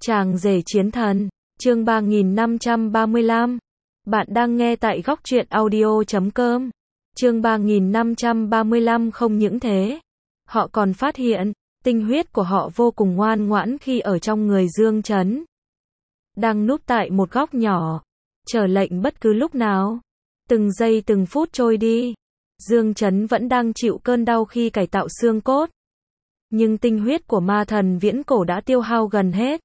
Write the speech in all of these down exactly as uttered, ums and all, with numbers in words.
Chàng rể chiến thần, chương ba nghìn năm trăm ba mươi lăm. Bạn đang nghe tại góc truyện audio chấm com. Chương ba nghìn năm trăm ba mươi lăm. Không những thế, họ còn phát hiện, tinh huyết của họ vô cùng ngoan ngoãn khi ở trong người Dương Chấn. Đang núp tại một góc nhỏ, chờ lệnh bất cứ lúc nào. Từng giây từng phút trôi đi, Dương Chấn vẫn đang chịu cơn đau khi cải tạo xương cốt. Nhưng tinh huyết của ma thần viễn cổ đã tiêu hao gần hết.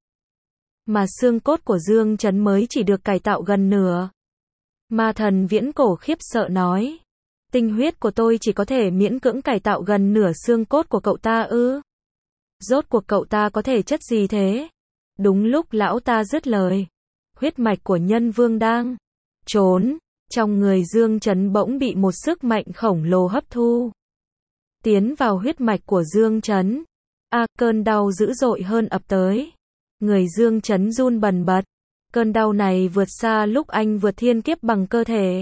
Mà xương cốt của Dương Chấn mới chỉ được cải tạo gần nửa. Ma thần viễn cổ khiếp sợ nói. Tinh huyết của tôi chỉ có thể miễn cưỡng cải tạo gần nửa xương cốt của cậu ta ư? Rốt cuộc cậu ta có thể chất gì thế? Đúng lúc lão ta dứt lời, huyết mạch của nhân vương đang trốn trong người Dương Chấn bỗng bị một sức mạnh khổng lồ hấp thu. Tiến vào huyết mạch của Dương Chấn. A, à, cơn đau dữ dội hơn ập tới. Người Dương Chấn run bần bật. Cơn đau này vượt xa lúc anh vượt thiên kiếp bằng cơ thể.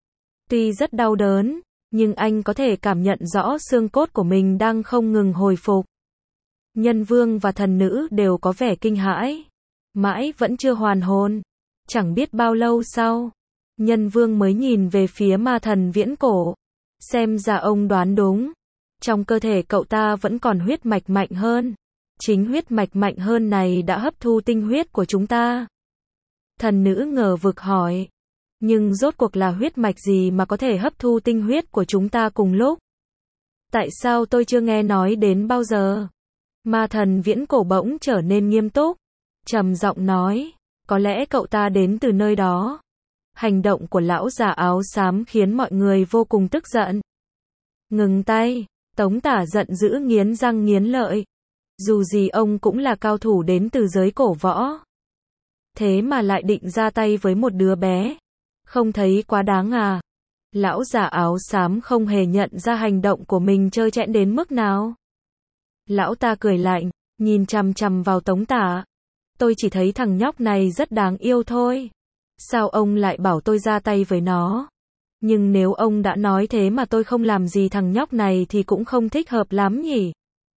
Tuy rất đau đớn, nhưng anh có thể cảm nhận rõ xương cốt của mình đang không ngừng hồi phục. Nhân vương và thần nữ đều có vẻ kinh hãi. Mãi vẫn chưa hoàn hồn. Chẳng biết bao lâu sau, nhân vương mới nhìn về phía ma thần viễn cổ. Xem ra ông đoán đúng. Trong cơ thể cậu ta vẫn còn huyết mạch mạnh hơn. Chính huyết mạch mạnh hơn này đã hấp thu tinh huyết của chúng ta. Thần nữ ngờ vực hỏi. Nhưng rốt cuộc là huyết mạch gì mà có thể hấp thu tinh huyết của chúng ta cùng lúc? Tại sao tôi chưa nghe nói đến bao giờ? Ma thần viễn cổ bỗng trở nên nghiêm túc. Trầm giọng nói. Có lẽ cậu ta đến từ nơi đó. Hành động của lão già áo xám khiến mọi người vô cùng tức giận. Ngừng tay. Tống Tả giận dữ nghiến răng nghiến lợi. Dù gì ông cũng là cao thủ đến từ giới cổ võ. Thế mà lại định ra tay với một đứa bé. Không thấy quá đáng à? Lão già áo xám không hề nhận ra hành động của mình trơ trẽn đến mức nào. Lão ta cười lạnh, nhìn chằm chằm vào Tống Tả. Tôi chỉ thấy thằng nhóc này rất đáng yêu thôi. Sao ông lại bảo tôi ra tay với nó? Nhưng nếu ông đã nói thế mà tôi không làm gì thằng nhóc này thì cũng không thích hợp lắm nhỉ?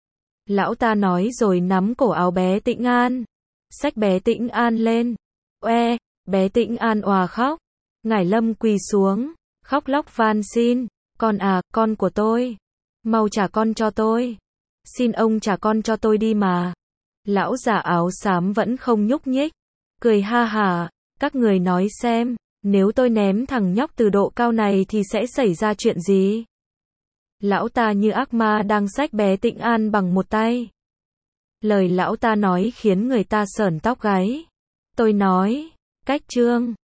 Lão ta nói rồi nắm cổ áo bé Tĩnh An. Xách bé Tĩnh An lên. Oe, bé Tĩnh An òa khóc. Ngải Lâm quỳ xuống, khóc lóc van xin. Con à, con của tôi. Mau trả con cho tôi. Xin ông trả con cho tôi đi mà. Lão già áo xám vẫn không nhúc nhích. Cười ha hả, các người nói xem. Nếu tôi ném thằng nhóc từ độ cao này thì sẽ xảy ra chuyện gì? Lão ta như ác ma đang xách bé Tĩnh An bằng một tay. Lời lão ta nói khiến người ta sởn tóc gáy. Tôi nói, cách trương,